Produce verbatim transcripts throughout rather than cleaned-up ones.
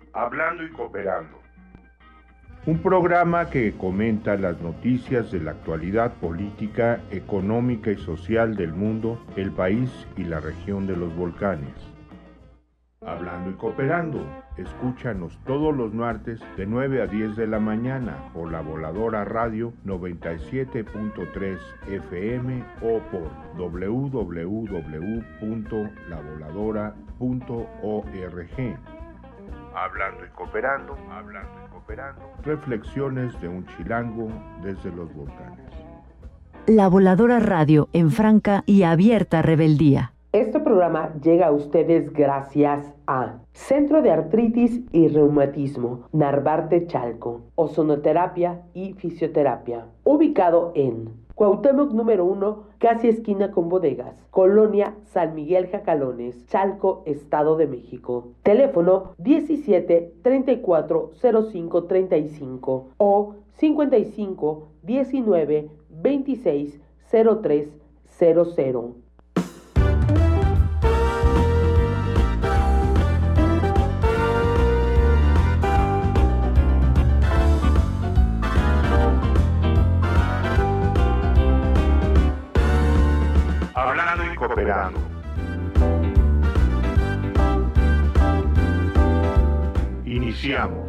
Hablando y Cooperando. Un programa que comenta las noticias de la actualidad política, económica y social del mundo, el país y la región de los volcanes. Hablando y Cooperando. Escúchanos todos los martes de nueve a diez de la mañana por La Voladora Radio noventa y siete punto tres F M o por doble u doble u doble u punto la voladora punto org. Hablando y Cooperando, hablando y cooperando. Reflexiones de un chilango desde los volcanes. La Voladora Radio en franca y abierta rebeldía. Este programa llega a ustedes gracias a Centro de Artritis y Reumatismo, Narvarte Chalco, Ozonoterapia y Fisioterapia, ubicado en Cuauhtémoc número uno, casi esquina con bodegas, Colonia San Miguel Jacalones, Chalco, Estado de México. Teléfono diecisiete, treinta y cuatro, cero cinco, treinta y cinco o cincuenta y cinco, diecinueve, veintiséis, cero tres cero cero. Hablando y Cooperando. Iniciamos.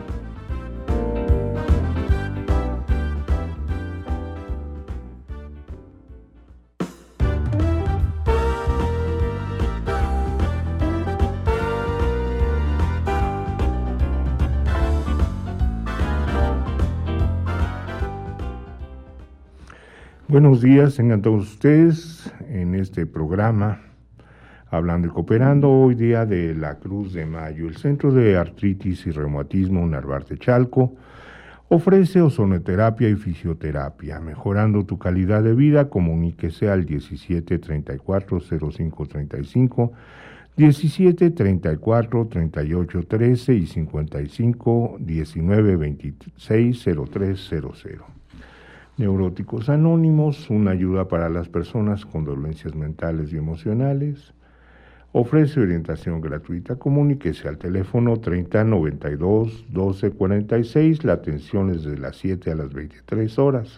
Buenos días, tengan todos ustedes en este programa Hablando y Cooperando, hoy día de la Cruz de Mayo. El Centro de Artritis y Reumatismo Narvarte Chalco ofrece ozonoterapia y fisioterapia. Mejorando tu calidad de vida, comuníquese al diecisiete, treinta y cuatro, cero cinco, treinta y cinco, diecisiete, treinta y cuatro, treinta y ocho, trece y cincuenta y cinco, diecinueve, veintiséis, cero tres cero cero. Neuróticos Anónimos, una ayuda para las personas con dolencias mentales y emocionales. Ofrece orientación gratuita. Comuníquese al teléfono treinta, noventa y dos, doce, cuarenta y seis. La atención es de las siete a las veintitrés horas.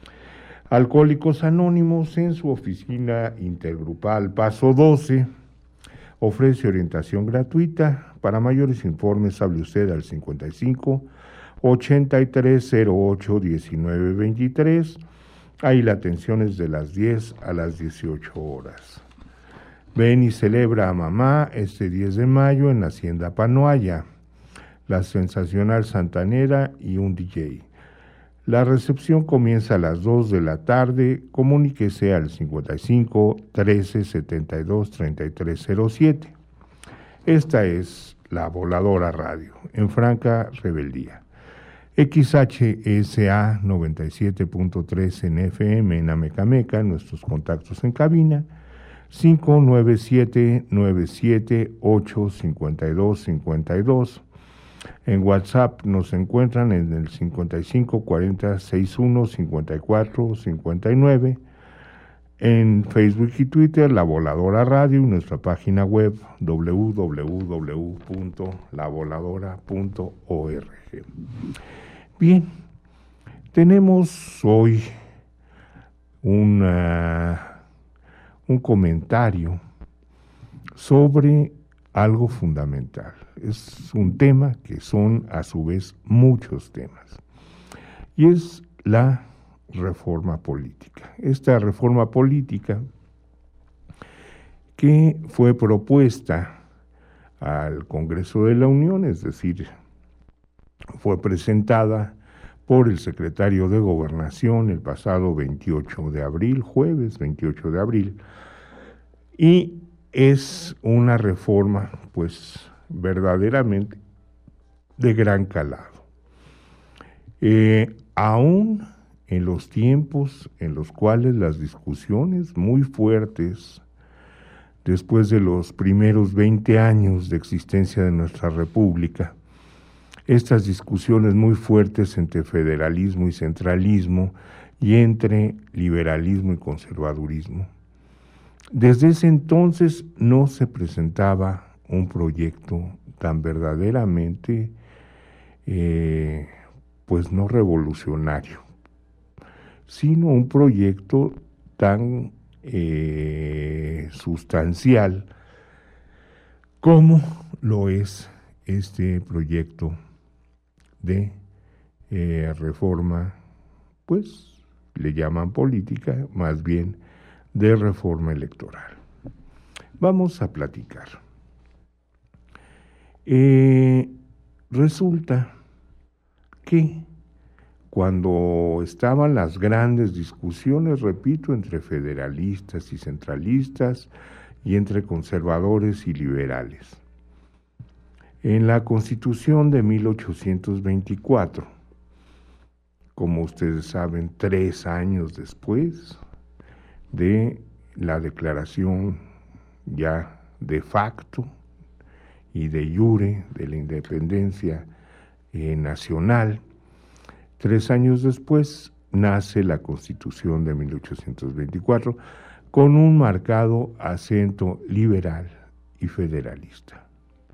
Alcohólicos Anónimos, en su oficina intergrupal Paso doce. Ofrece orientación gratuita. Para mayores informes, hable usted al cincuenta y cinco, ochenta y tres, cero ocho, diecinueve, veintitrés. Ahí la atención es de las diez a las dieciocho horas. Ven y celebra a mamá este diez de mayo en la Hacienda Panoaya, la Sensacional Santanera y un D J. La recepción comienza a las dos de la tarde. Comuníquese al cincuenta y cinco, trece, setenta y dos, treinta y tres cero siete. Esta es La Voladora Radio, en franca rebeldía. X H S A noventa y siete punto tres en F M en Amecameca, nuestros contactos en cabina, cinco nueve siete, nueve siete ocho, cinco dos cinco dos. En WhatsApp nos encuentran en el cincuenta y cinco, cuarenta, sesenta y uno, cincuenta y cuatro, cincuenta y nueve. En Facebook y Twitter, La Voladora Radio, y nuestra página web doble u doble u doble u punto la voladora punto org. Bien, tenemos hoy una, un comentario sobre algo fundamental. Es un tema que son a su vez muchos temas, y es la reforma política. Esta reforma política que fue propuesta al Congreso de la Unión, es decir, fue presentada por el secretario de Gobernación el pasado veintiocho de abril, jueves veintiocho de abril, y es una reforma, pues, verdaderamente de gran calado. Eh, aún en los tiempos en los cuales las discusiones muy fuertes, después de los primeros veinte años de existencia de nuestra República, estas discusiones muy fuertes entre federalismo y centralismo y entre liberalismo y conservadurismo. Desde ese entonces no se presentaba un proyecto tan verdaderamente, eh, pues no revolucionario, sino un proyecto tan eh, sustancial como lo es este proyecto de eh, reforma, pues le llaman política, más bien de reforma electoral. Vamos a platicar. Eh, resulta que cuando estaban las grandes discusiones, repito, entre federalistas y centralistas y entre conservadores y liberales, en la Constitución de mil ochocientos veinticuatro, como ustedes saben, tres años después de la declaración ya de facto y de iure de la independencia eh, nacional, tres años después nace la Constitución de mil ochocientos veinticuatro con un marcado acento liberal y federalista.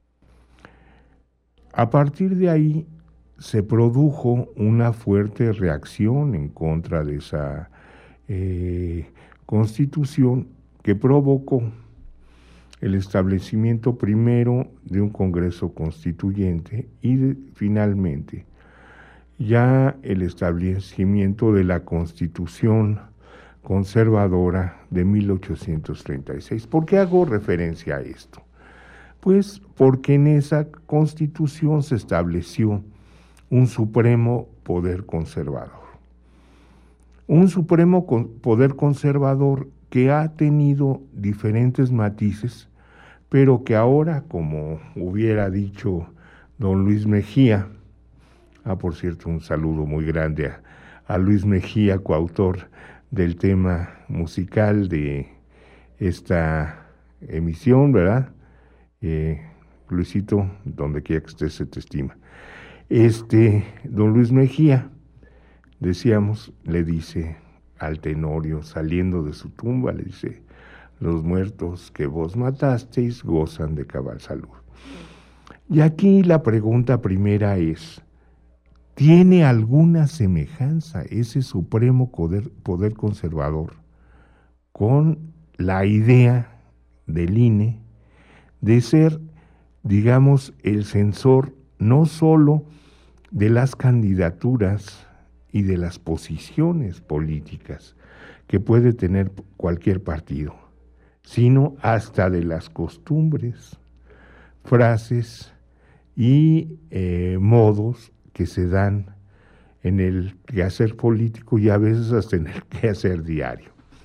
A partir de ahí se produjo una fuerte reacción en contra de esa eh, Constitución que provocó el establecimiento primero de un Congreso Constituyente y de, finalmente ya el establecimiento de la Constitución conservadora de mil ochocientos treinta y seis. ¿Por qué hago referencia a esto? Pues porque en esa Constitución se estableció un supremo poder conservador. Un supremo poder conservador que ha tenido diferentes matices, pero que ahora, como hubiera dicho don Luis Mejía, ah, por cierto, un saludo muy grande a, a Luis Mejía, coautor del tema musical de esta emisión, ¿verdad? Eh, Luisito, donde quiera que estés, se te estima. Este, don Luis Mejía, decíamos, le dice al Tenorio, saliendo de su tumba, le dice: los muertos que vos matasteis gozan de cabal salud. Y aquí la pregunta primera es: ¿tiene alguna semejanza ese supremo poder, poder conservador con la idea del I N E de ser, digamos, el censor no solo de las candidaturas y de las posiciones políticas que puede tener cualquier partido, sino hasta de las costumbres, frases y eh, modos que se dan en el quehacer político y a veces hasta en el quehacer diario?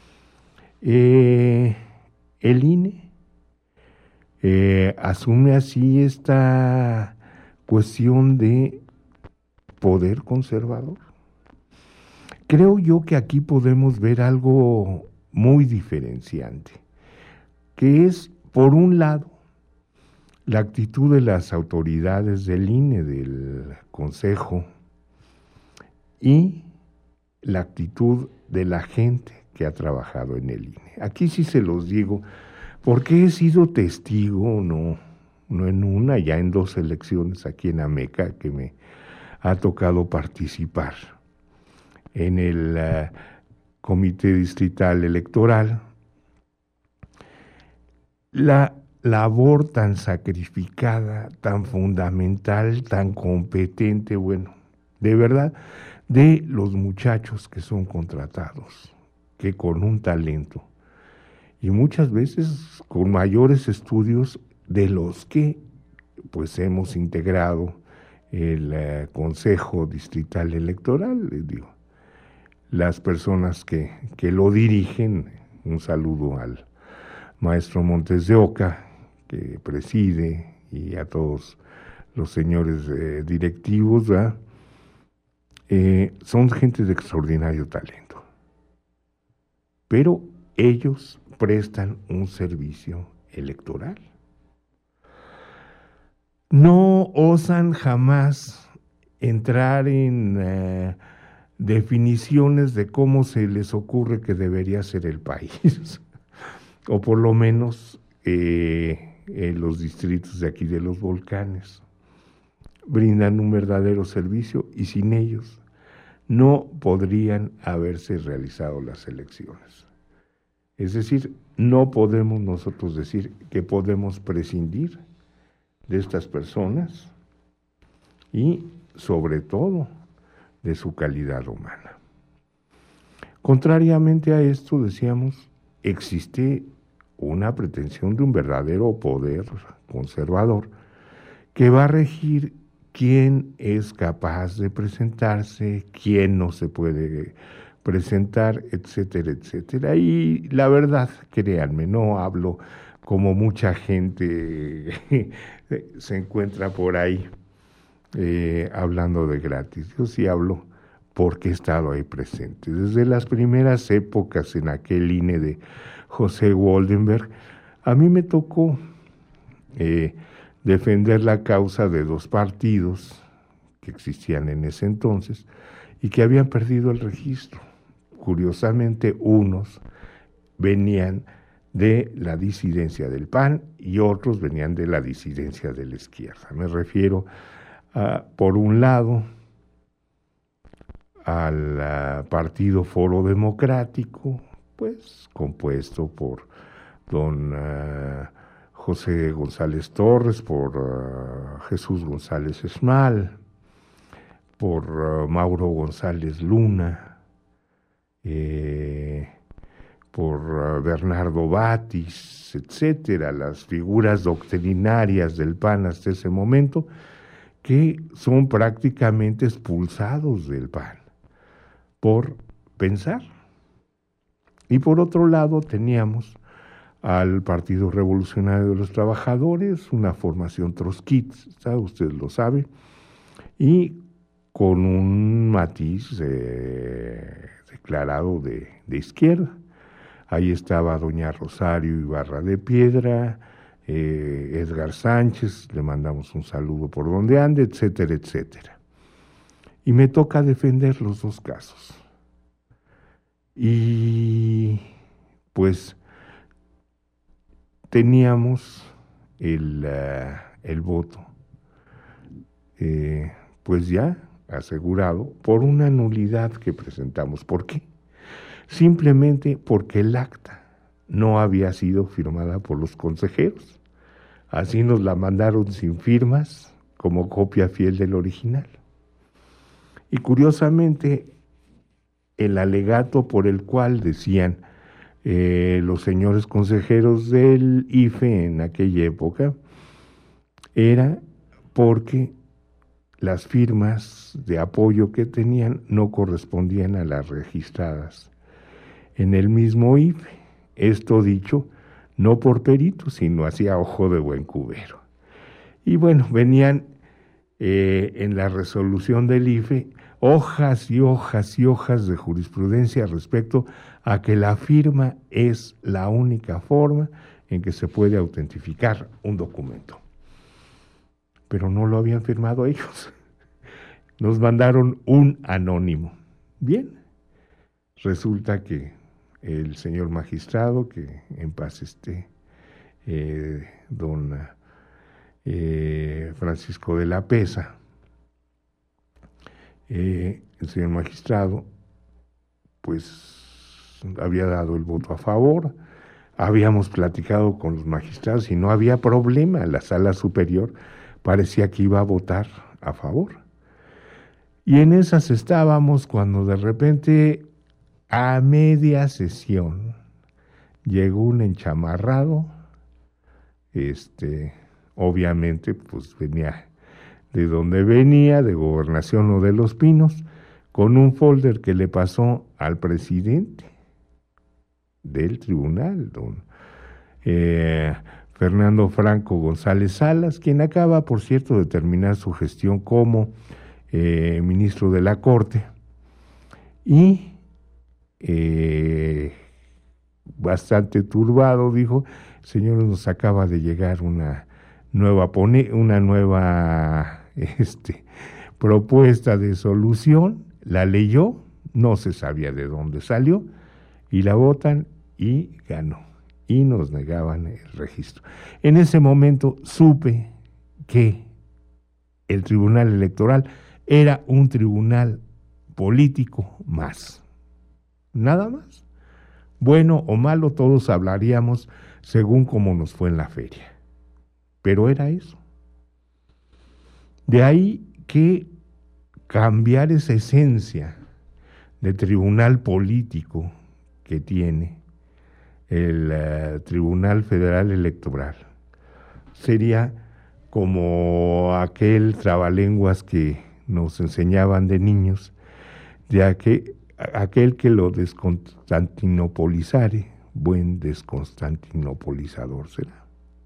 Eh, el I N E eh, asume así esta cuestión de poder conservador. Creo yo que aquí podemos ver algo muy diferenciante, que es, por un lado, la actitud de las autoridades del I N E, del Consejo, y la actitud de la gente que ha trabajado en el I N E. Aquí sí se los digo, porque he sido testigo, no, no en una, ya en dos elecciones aquí en Ameca, que me ha tocado participar en el uh, Comité Distrital Electoral, la labor tan sacrificada, tan fundamental, tan competente, bueno, de verdad, de los muchachos que son contratados, que con un talento y muchas veces con mayores estudios de los que pues hemos integrado el uh, Consejo Distrital Electoral, les digo, las personas que, que lo dirigen. Un saludo al maestro Montes de Oca, que preside, y a todos los señores eh, directivos, ¿verdad? Eh, son gente de extraordinario talento, pero ellos prestan un servicio electoral. No osan jamás entrar en eh, definiciones de cómo se les ocurre que debería ser el país, o por lo menos eh, eh, los distritos de aquí de los volcanes. Brindan un verdadero servicio y sin ellos no podrían haberse realizado las elecciones. Es decir, no podemos nosotros decir que podemos prescindir de estas personas y sobre todo de su calidad humana. Contrariamente a esto, decíamos, existe una pretensión de un verdadero poder conservador que va a regir quién es capaz de presentarse, quién no se puede presentar, etcétera, etcétera. Y la verdad, créanme, no hablo como mucha gente se encuentra por ahí eh, hablando de gratis. Yo sí hablo porque he estado ahí presente. Desde las primeras épocas en aquel I N E de José Woldenberg, a mí me tocó eh, defender la causa de dos partidos que existían en ese entonces y que habían perdido el registro. Curiosamente, unos venían de la disidencia del P A N y otros venían de la disidencia de la izquierda. Me refiero, a, por un lado, al a, Partido Foro Democrático, pues compuesto por don uh, José González Torres, por uh, Jesús González Esmal, por uh, Mauro González Luna, eh, por uh, Bernardo Batis, etcétera, las figuras doctrinarias del P A N hasta ese momento, que son prácticamente expulsados del P A N por pensar. Y por otro lado teníamos al Partido Revolucionario de los Trabajadores, una formación trotskista, usted lo sabe, y con un matiz eh, declarado de, de izquierda. Ahí estaba doña Rosario Ibarra de Piedra, eh, Edgar Sánchez, le mandamos un saludo por donde ande, etcétera, etcétera. Y me toca defender los dos casos. Y pues teníamos el, uh, el voto, eh, pues ya asegurado por una nulidad que presentamos. ¿Por qué? Simplemente porque el acta no había sido firmada por los consejeros. Así nos la mandaron sin firmas, como copia fiel del original. Y curiosamente, el alegato por el cual decían eh, los señores consejeros del I F E en aquella época era porque las firmas de apoyo que tenían no correspondían a las registradas en el mismo I F E. Esto dicho no por perito, sino hacia ojo de buen cubero. Y bueno, venían eh, en la resolución del I F E hojas y hojas y hojas de jurisprudencia respecto a que la firma es la única forma en que se puede autentificar un documento. Pero no lo habían firmado ellos. Nos mandaron un anónimo. Bien, resulta que el señor magistrado, que en paz esté, eh, don eh, Francisco de la Pesa, eh, el señor magistrado, pues había dado el voto a favor, habíamos platicado con los magistrados y no había problema, la sala superior parecía que iba a votar a favor. Y en esas estábamos cuando de repente, a media sesión, llegó un enchamarrado, este, obviamente, pues venía de donde venía, de Gobernación o de Los Pinos, con un folder que le pasó al presidente del tribunal, don eh, Fernando Franco González Salas, quien acaba, por cierto, de terminar su gestión como eh, ministro de la Corte, y eh, bastante turbado dijo: señores, nos acaba de llegar una nueva pone, una nueva este, propuesta de solución, la leyó, no se sabía de dónde salió, y la votan y ganó. y nos negaban el registro. En ese momento supe que el Tribunal Electoral era un tribunal político más, nada más. Bueno o malo, todos hablaríamos según cómo nos fue en la feria, pero era eso. De ahí que cambiar esa esencia de tribunal político que tiene el uh, Tribunal Federal Electoral sería como aquel trabalenguas que nos enseñaban de niños, ya que aquel que lo desconstantinopolizare, buen desconstantinopolizador será.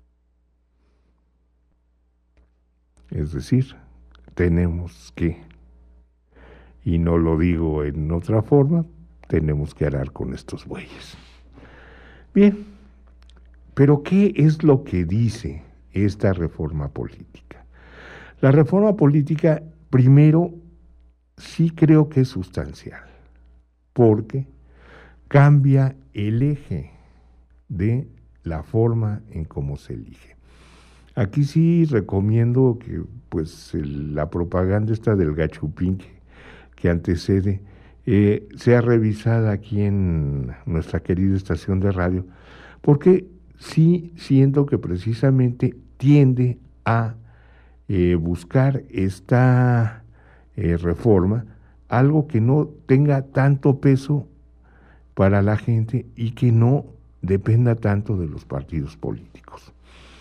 Es decir, tenemos que, y no lo digo en otra forma, tenemos que arar con estos bueyes. Bien, pero ¿qué es lo que dice esta reforma política? La reforma política, primero, sí creo que es sustancial, porque cambia el eje de la forma en cómo se elige. Aquí sí recomiendo que pues el, la propaganda esta del gachupín que, que antecede eh, sea revisada aquí en nuestra querida estación de radio, porque sí siento que precisamente tiende a eh, buscar esta eh, reforma algo que no tenga tanto peso para la gente y que no dependa tanto de los partidos políticos.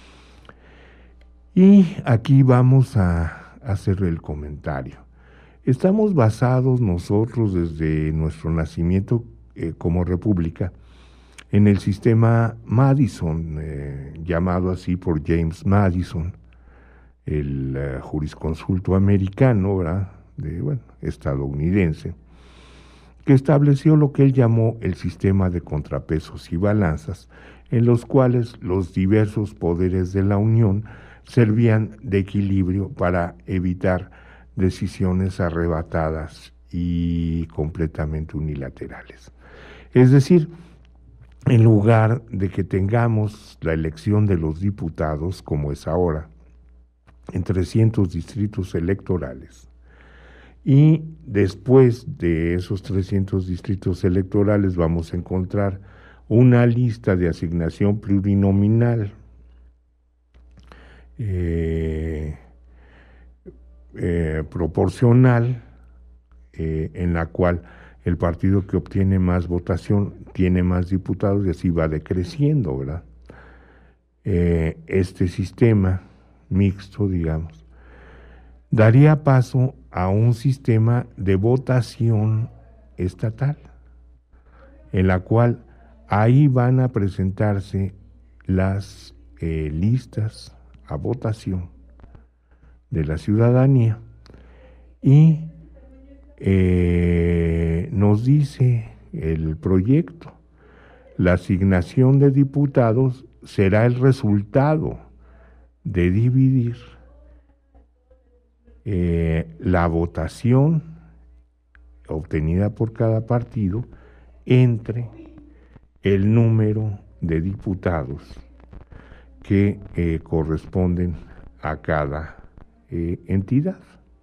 Y aquí vamos a hacer el comentario. Estamos basados nosotros desde nuestro nacimiento eh, como república en el sistema Madison, eh, llamado así por James Madison, el uh, jurisconsulto americano, ¿verdad? De, bueno, estadounidense, que estableció lo que él llamó el sistema de contrapesos y balanzas, en los cuales los diversos poderes de la Unión servían de equilibrio para evitar decisiones arrebatadas y completamente unilaterales. Es decir, en lugar de que tengamos la elección de los diputados, como es ahora, en trescientos distritos electorales, y después de esos trescientos distritos electorales vamos a encontrar una lista de asignación plurinominal eh, eh, proporcional eh, en la cual el partido que obtiene más votación tiene más diputados y así va decreciendo, ¿verdad? Eh, este sistema mixto, digamos, daría paso a un sistema de votación estatal, en la cual ahí van a presentarse las eh, listas a votación de la ciudadanía y eh, nos dice el proyecto, la asignación de diputados será el resultado de dividir eh, la votación obtenida por cada partido entre el número de diputados que eh, corresponden a cada eh, entidad.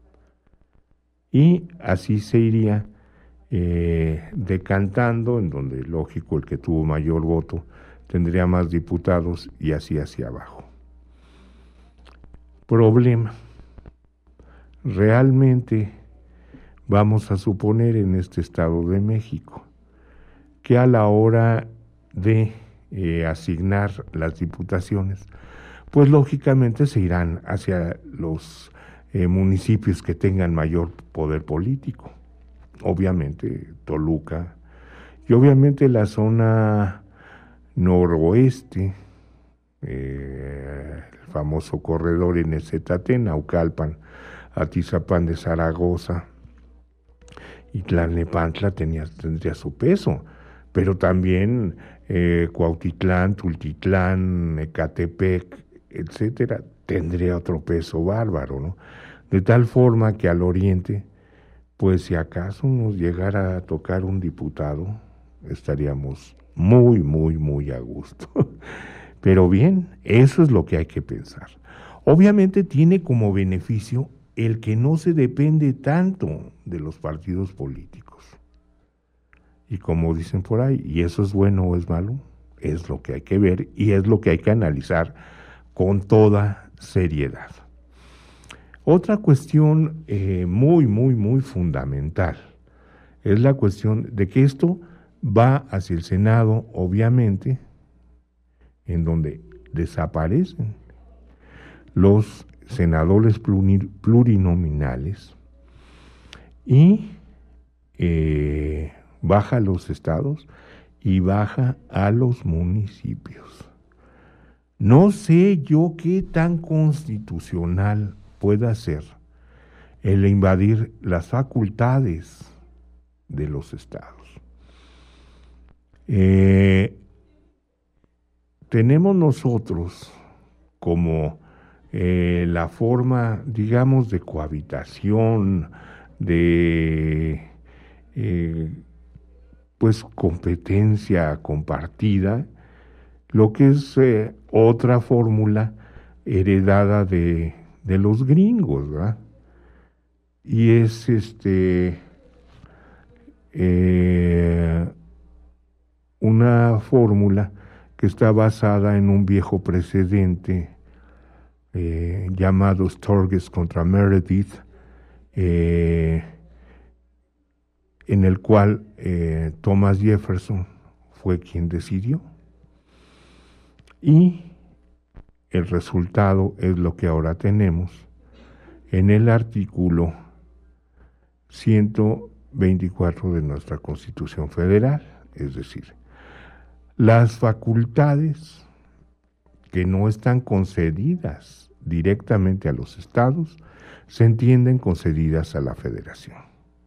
Y así se iría eh, decantando, en donde, lógico, el que tuvo mayor voto tendría más diputados y así hacia abajo. Problema. Realmente vamos a suponer en este Estado de México que a la hora de eh, asignar las diputaciones, pues lógicamente se irán hacia los eh, municipios que tengan mayor poder político. Obviamente Toluca y obviamente la zona noroeste, eh, el famoso corredor en Ezetate, Naucalpan, Atizapán de Zaragoza y Tlalnepantla tenía, tendría su peso, pero también eh, Cuautitlán, Tultitlán, Ecatepec, etcétera, tendría otro peso bárbaro, ¿no? De tal forma que al oriente, pues si acaso nos llegara a tocar un diputado, estaríamos muy, muy, muy a gusto. Pero bien, eso es lo que hay que pensar. Obviamente tiene como beneficio el que no se depende tanto de los partidos políticos. Y como dicen por ahí, ¿y eso es bueno o es malo? Es lo que hay que ver y es lo que hay que analizar con toda seriedad. Otra cuestión eh, muy, muy, muy fundamental es la cuestión de que esto va hacia el Senado, obviamente, en donde desaparecen los senadores plurinominales y eh, baja a los estados y baja a los municipios. No sé yo qué tan constitucional pueda ser el invadir las facultades de los estados. Eh, tenemos nosotros como eh, la forma, digamos, de cohabitación, de eh, pues competencia compartida, lo que es eh, otra fórmula heredada de, de los gringos, ¿verdad? Y es este eh, una fórmula que está basada en un viejo precedente eh, llamado Sturgis contra Meredith, eh, en el cual eh, Thomas Jefferson fue quien decidió. Y el resultado es lo que ahora tenemos en el artículo ciento veinticuatro de nuestra Constitución Federal, es decir, las facultades que no están concedidas directamente a los estados se entienden concedidas a la Federación.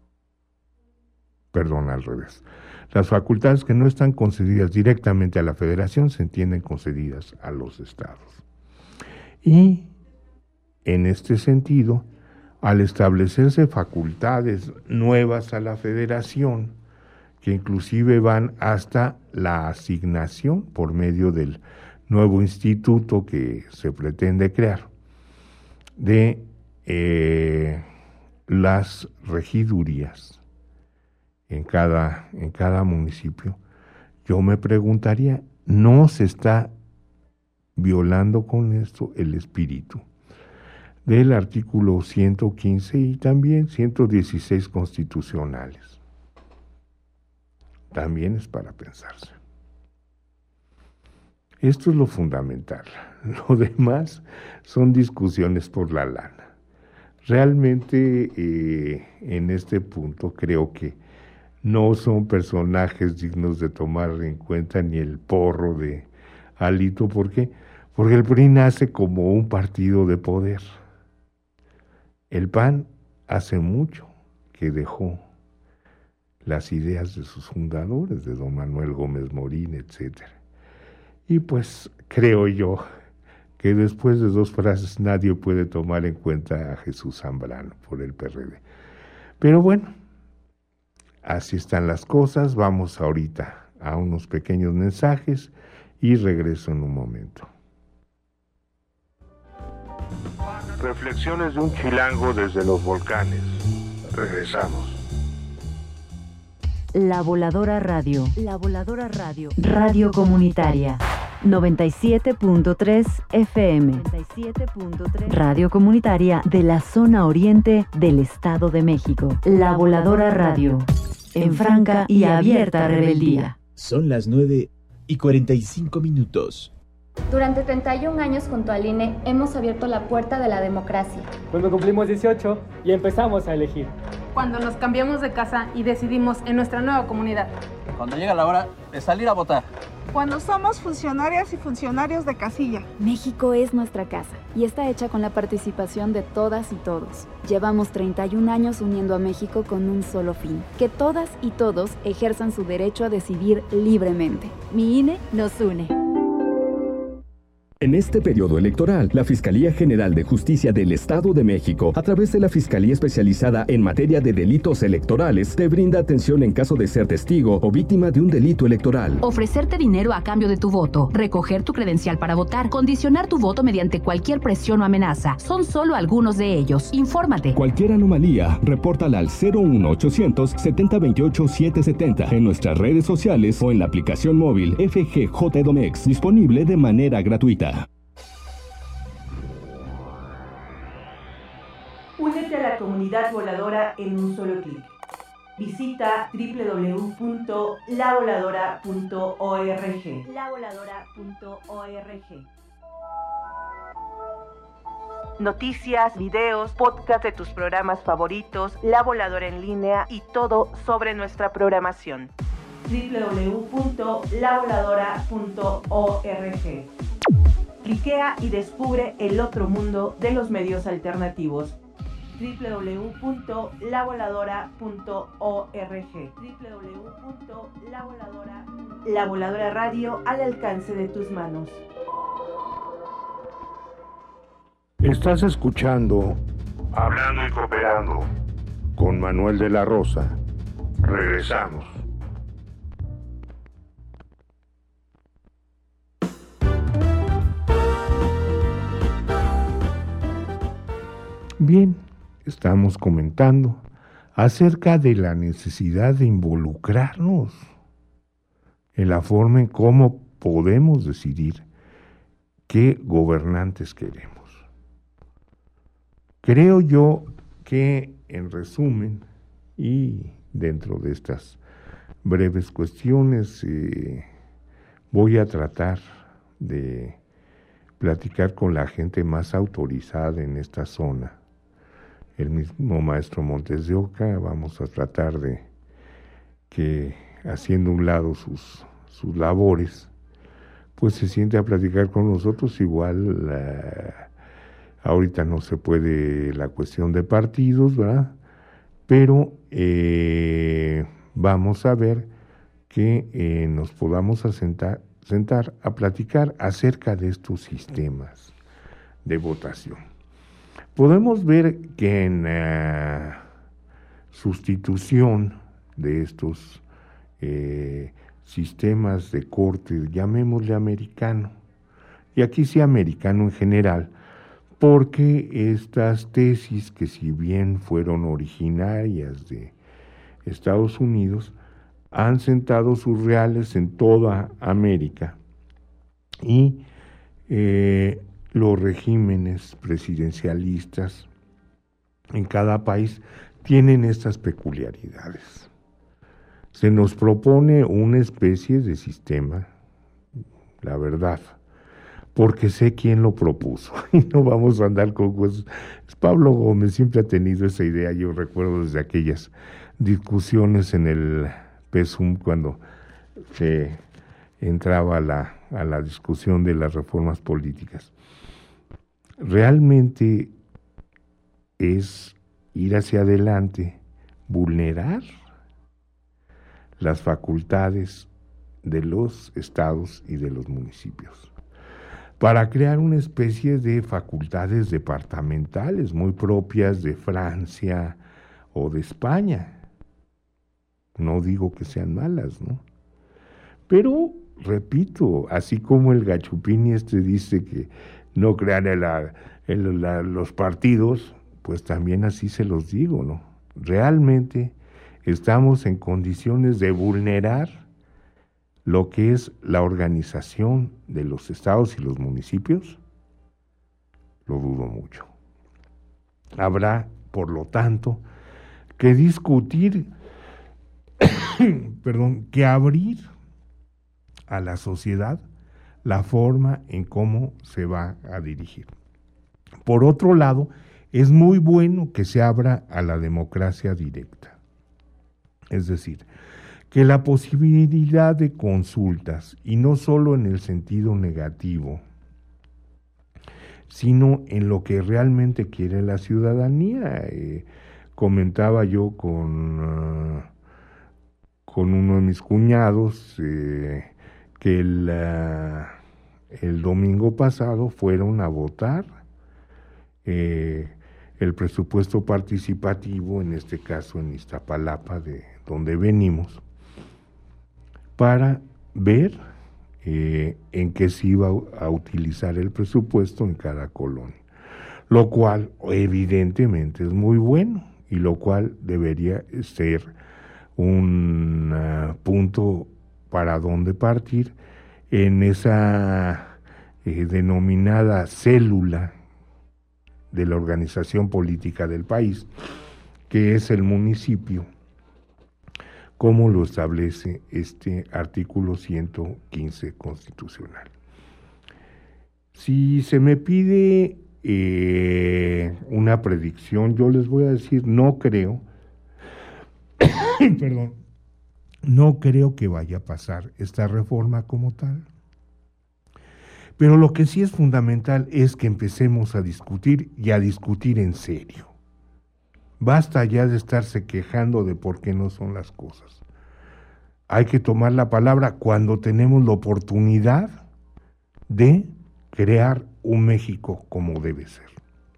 Perdón, al revés. Las facultades que no están concedidas directamente a la Federación se entienden concedidas a los estados. Y en este sentido, al establecerse facultades nuevas a la Federación, que inclusive van hasta la asignación por medio del nuevo instituto que se pretende crear, de eh, las regidurías en cada, en cada municipio, yo me preguntaría, ¿no se está violando con esto el espíritu del artículo ciento quince y también ciento dieciséis constitucionales? También es para pensarse. Esto es lo fundamental. Lo demás son discusiones por la lana. Realmente eh, en este punto creo que no son personajes dignos de tomar en cuenta ni el porro de Alito. ¿Por qué? Porque el P R I nace como un partido de poder. El P A N hace mucho que dejó las ideas de sus fundadores, de don Manuel Gómez Morín, etcétera. Y pues creo yo que después de dos frases nadie puede tomar en cuenta a Jesús Zambrano por el P R D. Pero bueno, así están las cosas. Vamos ahorita a unos pequeños mensajes y regreso en un momento. Reflexiones de un chilango desde los volcanes. Regresamos. La Voladora Radio. La Voladora Radio. Radio Comunitaria. noventa y siete punto tres F M. noventa y siete punto tres. Radio Comunitaria de la zona oriente del Estado de México. La Voladora Radio. En franca y abierta rebeldía. Son las nueve y cuarenta y cinco minutos. Durante treinta y un años junto al I N E hemos abierto la puerta de la democracia. Cuando cumplimos dieciocho y empezamos a elegir. Cuando nos cambiamos de casa y decidimos en nuestra nueva comunidad. Cuando llega la hora de salir a votar. Cuando somos funcionarias y funcionarios de casilla. México es nuestra casa y está hecha con la participación de todas y todos. Llevamos treinta y un años uniendo a México con un solo fin: que todas y todos ejerzan su derecho a decidir libremente. Mi I N E nos une. En este periodo electoral, la Fiscalía General de Justicia del Estado de México, a través de la Fiscalía Especializada en Materia de Delitos Electorales, te brinda atención en caso de ser testigo o víctima de un delito electoral. Ofrecerte dinero a cambio de tu voto, recoger tu credencial para votar, condicionar tu voto mediante cualquier presión o amenaza, son solo algunos de ellos. Infórmate. Cualquier anomalía, repórtala al cero uno ochocientos setenta veintiocho setecientos setenta en nuestras redes sociales o en la aplicación móvil F G J Edomex, disponible de manera gratuita. Únete a la comunidad voladora en un solo clic. Visita doble u doble u doble u punto la voladora punto org. la voladora punto org. Noticias, videos, podcast de tus programas favoritos, La Voladora en línea y todo sobre nuestra programación. doble u doble u doble u punto la voladora punto org. Cliquea y descubre el otro mundo de los medios alternativos. doble u doble u doble u punto la voladora punto org. doble u doble u doble u punto la voladora punto org. La Voladora Radio al alcance de tus manos. Estás escuchando Hablando y Cooperando con Manuel de la Rosa. Regresamos. Bien, estamos comentando acerca de la necesidad de involucrarnos en la forma en cómo podemos decidir qué gobernantes queremos. Creo yo que, en resumen, y dentro de estas breves cuestiones, eh, voy a tratar de platicar con la gente más autorizada en esta zona. El mismo maestro Montes de Oca, vamos a tratar de que, haciendo a un lado sus, sus labores, pues se siente a platicar con nosotros. Igual, uh, ahorita no se puede la cuestión de partidos, ¿verdad? Pero eh, vamos a ver que eh, nos podamos asentar, sentar a platicar acerca de estos sistemas de votación. Podemos ver que en uh, sustitución de estos eh, sistemas de corte, llamémosle americano, y aquí sí americano en general, porque estas tesis, que si bien fueron originarias de Estados Unidos, han sentado sus reales en toda América, y eh, los regímenes presidencialistas en cada país tienen estas peculiaridades. Se nos propone una especie de sistema, la verdad, porque sé quién lo propuso, y no vamos a andar con cosas. Pablo Gómez siempre ha tenido esa idea. Yo recuerdo desde aquellas discusiones en el P S U M, cuando se entraba a la, a la discusión de las reformas políticas. Realmente es ir hacia adelante, vulnerar las facultades de los estados y de los municipios, para crear una especie de facultades departamentales muy propias de Francia o de España. No digo que sean malas, ¿no? Pero, repito, así como el Gachupini este dice que no crean en, la, en la, los partidos, pues también así se los digo, ¿no? Realmente estamos en condiciones de vulnerar lo que es la organización de los estados y los municipios. Lo dudo mucho. Habrá, por lo tanto, que discutir, perdón, que abrir a la sociedad la forma en cómo se va a dirigir. Por otro lado, es muy bueno que se abra a la democracia directa. Es decir, que la posibilidad de consultas, y no solo en el sentido negativo, sino en lo que realmente quiere la ciudadanía. Eh, comentaba yo con, uh, con uno de mis cuñados eh, que el, uh, el domingo pasado fueron a votar eh, el presupuesto participativo, en este caso en Iztapalapa, de donde venimos, para ver eh, en qué se iba a utilizar el presupuesto en cada colonia, lo cual evidentemente es muy bueno y lo cual debería ser un uh, punto para donde partir en esa eh, denominada célula de la organización política del país, que es el municipio, como lo establece este artículo ciento quince constitucional. Si se me pide eh, una predicción, yo les voy a decir, no creo, perdón, no creo que vaya a pasar esta reforma como tal. Pero lo que sí es fundamental es que empecemos a discutir y a discutir en serio. Basta ya de estarse quejando de por qué no son las cosas. Hay que tomar la palabra cuando tenemos la oportunidad de crear un México como debe ser.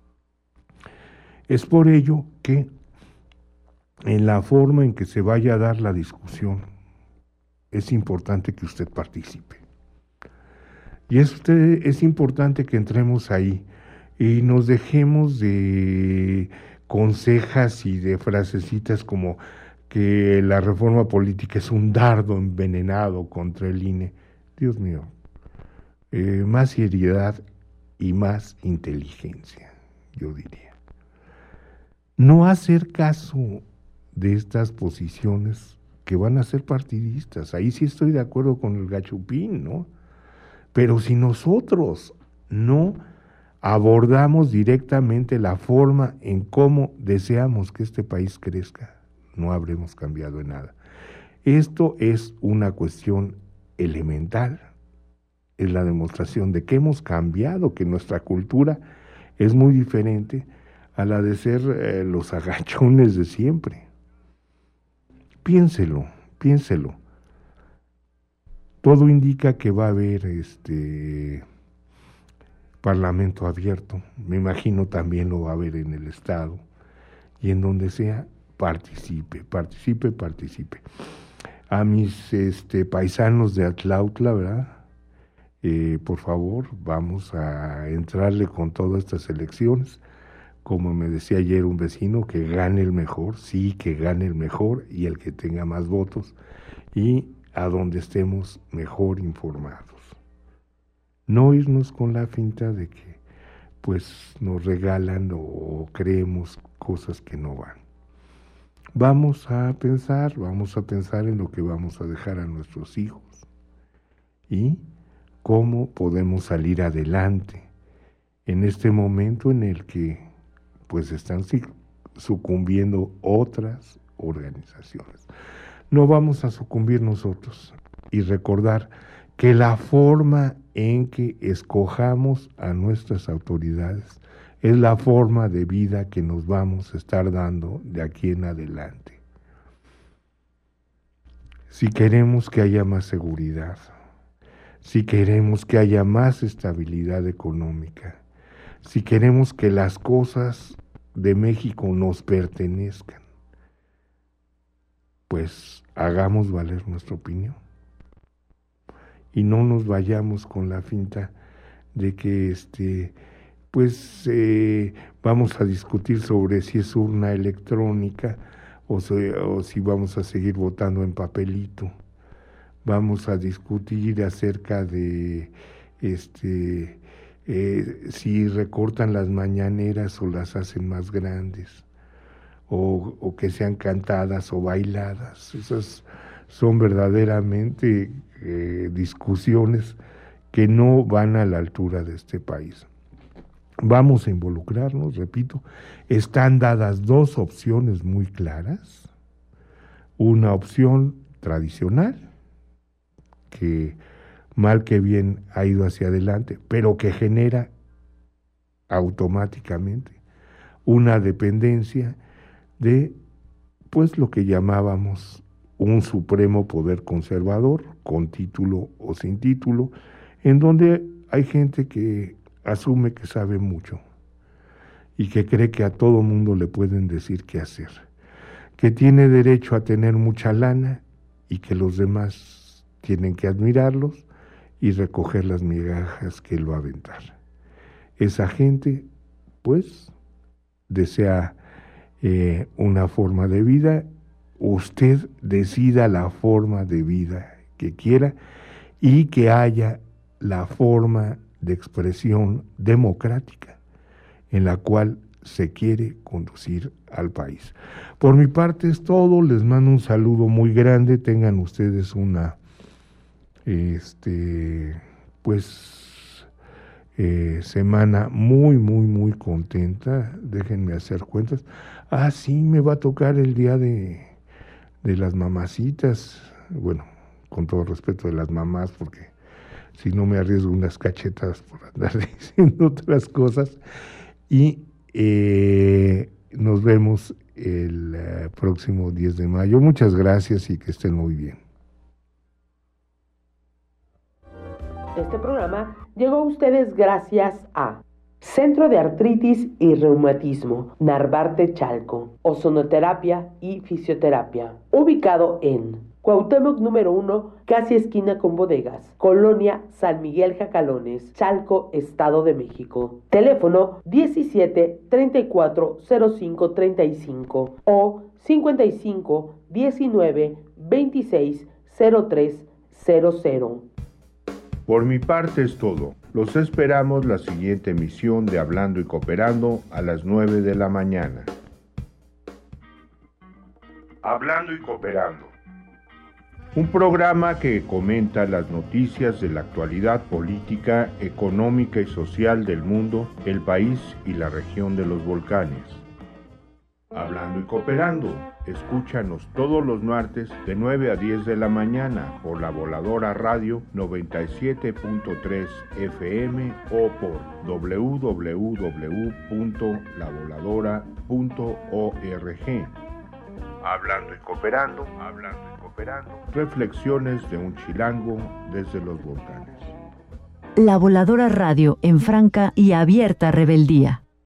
Es por ello que en la forma en que se vaya a dar la discusión, es importante que usted participe. Y es, usted, es importante que entremos ahí y nos dejemos de consejas y de frasecitas como que la reforma política es un dardo envenenado contra el I N E. Dios mío, eh, más seriedad y más inteligencia, yo diría. No hacer caso de estas posiciones que van a ser partidistas. Ahí sí estoy de acuerdo con el Gachupín, ¿no? Pero si nosotros no abordamos directamente la forma en cómo deseamos que este país crezca, no habremos cambiado en nada. Esto es una cuestión elemental, es la demostración de que hemos cambiado, que nuestra cultura es muy diferente a la de ser eh, los agachones de siempre. Piénselo, piénselo. Todo indica que va a haber este parlamento abierto, me imagino también lo va a haber en el Estado, y en donde sea, participe, participe, participe. A mis este, paisanos de Atlautla, ¿verdad? Eh, por favor, vamos a entrarle con todas estas elecciones. Como me decía ayer un vecino, que gane el mejor, sí, que gane el mejor y el que tenga más votos, y a donde estemos mejor informados. No irnos con la finta de que pues nos regalan o creemos cosas que no van. Vamos a pensar, vamos a pensar en lo que vamos a dejar a nuestros hijos y cómo podemos salir adelante en este momento en el que pues están sucumbiendo otras organizaciones. No vamos a sucumbir nosotros y recordar que la forma en que escojamos a nuestras autoridades es la forma de vida que nos vamos a estar dando de aquí en adelante. Si queremos que haya más seguridad, si queremos que haya más estabilidad económica, si queremos que las cosas de México nos pertenezcan, pues hagamos valer nuestra opinión y no nos vayamos con la finta de que este pues eh, vamos a discutir sobre si es urna electrónica o, se, o si vamos a seguir votando en papelito. Vamos a discutir acerca de este eh, si recortan las mañaneras o las hacen más grandes, o, o que sean cantadas o bailadas. Esas son verdaderamente eh, discusiones que no van a la altura de este país. Vamos a involucrarnos, repito, están dadas dos opciones muy claras. Una opción tradicional, que mal que bien ha ido hacia adelante, pero que genera automáticamente una dependencia de pues lo que llamábamos un supremo poder conservador, con título o sin título, en donde hay gente que asume que sabe mucho y que cree que a todo mundo le pueden decir qué hacer, que tiene derecho a tener mucha lana y que los demás tienen que admirarlos y recoger las migajas que él va a aventar. Esa gente, pues, desea eh, una forma de vida. Usted decida la forma de vida que quiera y que haya la forma de expresión democrática en la cual se quiere conducir al país. Por mi parte es todo, les mando un saludo muy grande, tengan ustedes una, este, pues, eh, semana muy, muy, muy contenta, déjenme hacer cuentas. Ah, sí, me va a tocar el día de, de las mamacitas, bueno, con todo respeto de las mamás, porque si no me arriesgo unas cachetas por andar diciendo otras cosas. Y eh, nos vemos el uh, próximo diez de mayo. Muchas gracias y que estén muy bien. Este programa llegó a ustedes gracias a Centro de Artritis y Reumatismo, Narvarte Chalco, Ozonoterapia y Fisioterapia, ubicado en Cuauhtémoc número uno, casi esquina con bodegas, Colonia San Miguel Jacalones, Chalco, Estado de México. Teléfono diecisiete, treinta y cuatro, cero cinco, treinta y cinco o cincuenta y cinco, diecinueve, veintiséis, cero tres cero cero. Por mi parte es todo. Los esperamos la siguiente emisión de Hablando y Cooperando a las nueve de la mañana. Hablando y Cooperando. Un programa que comenta las noticias de la actualidad política, económica y social del mundo, el país y la región de los volcanes. Hablando y Cooperando. Escúchanos todos los martes de nueve a diez de la mañana por La Voladora Radio noventa y siete punto tres F M o por doble u doble u doble u punto la voladora punto org. Hablando y Cooperando, hablando y cooperando. Reflexiones de un chilango desde los volcanes. La Voladora Radio en franca y abierta rebeldía.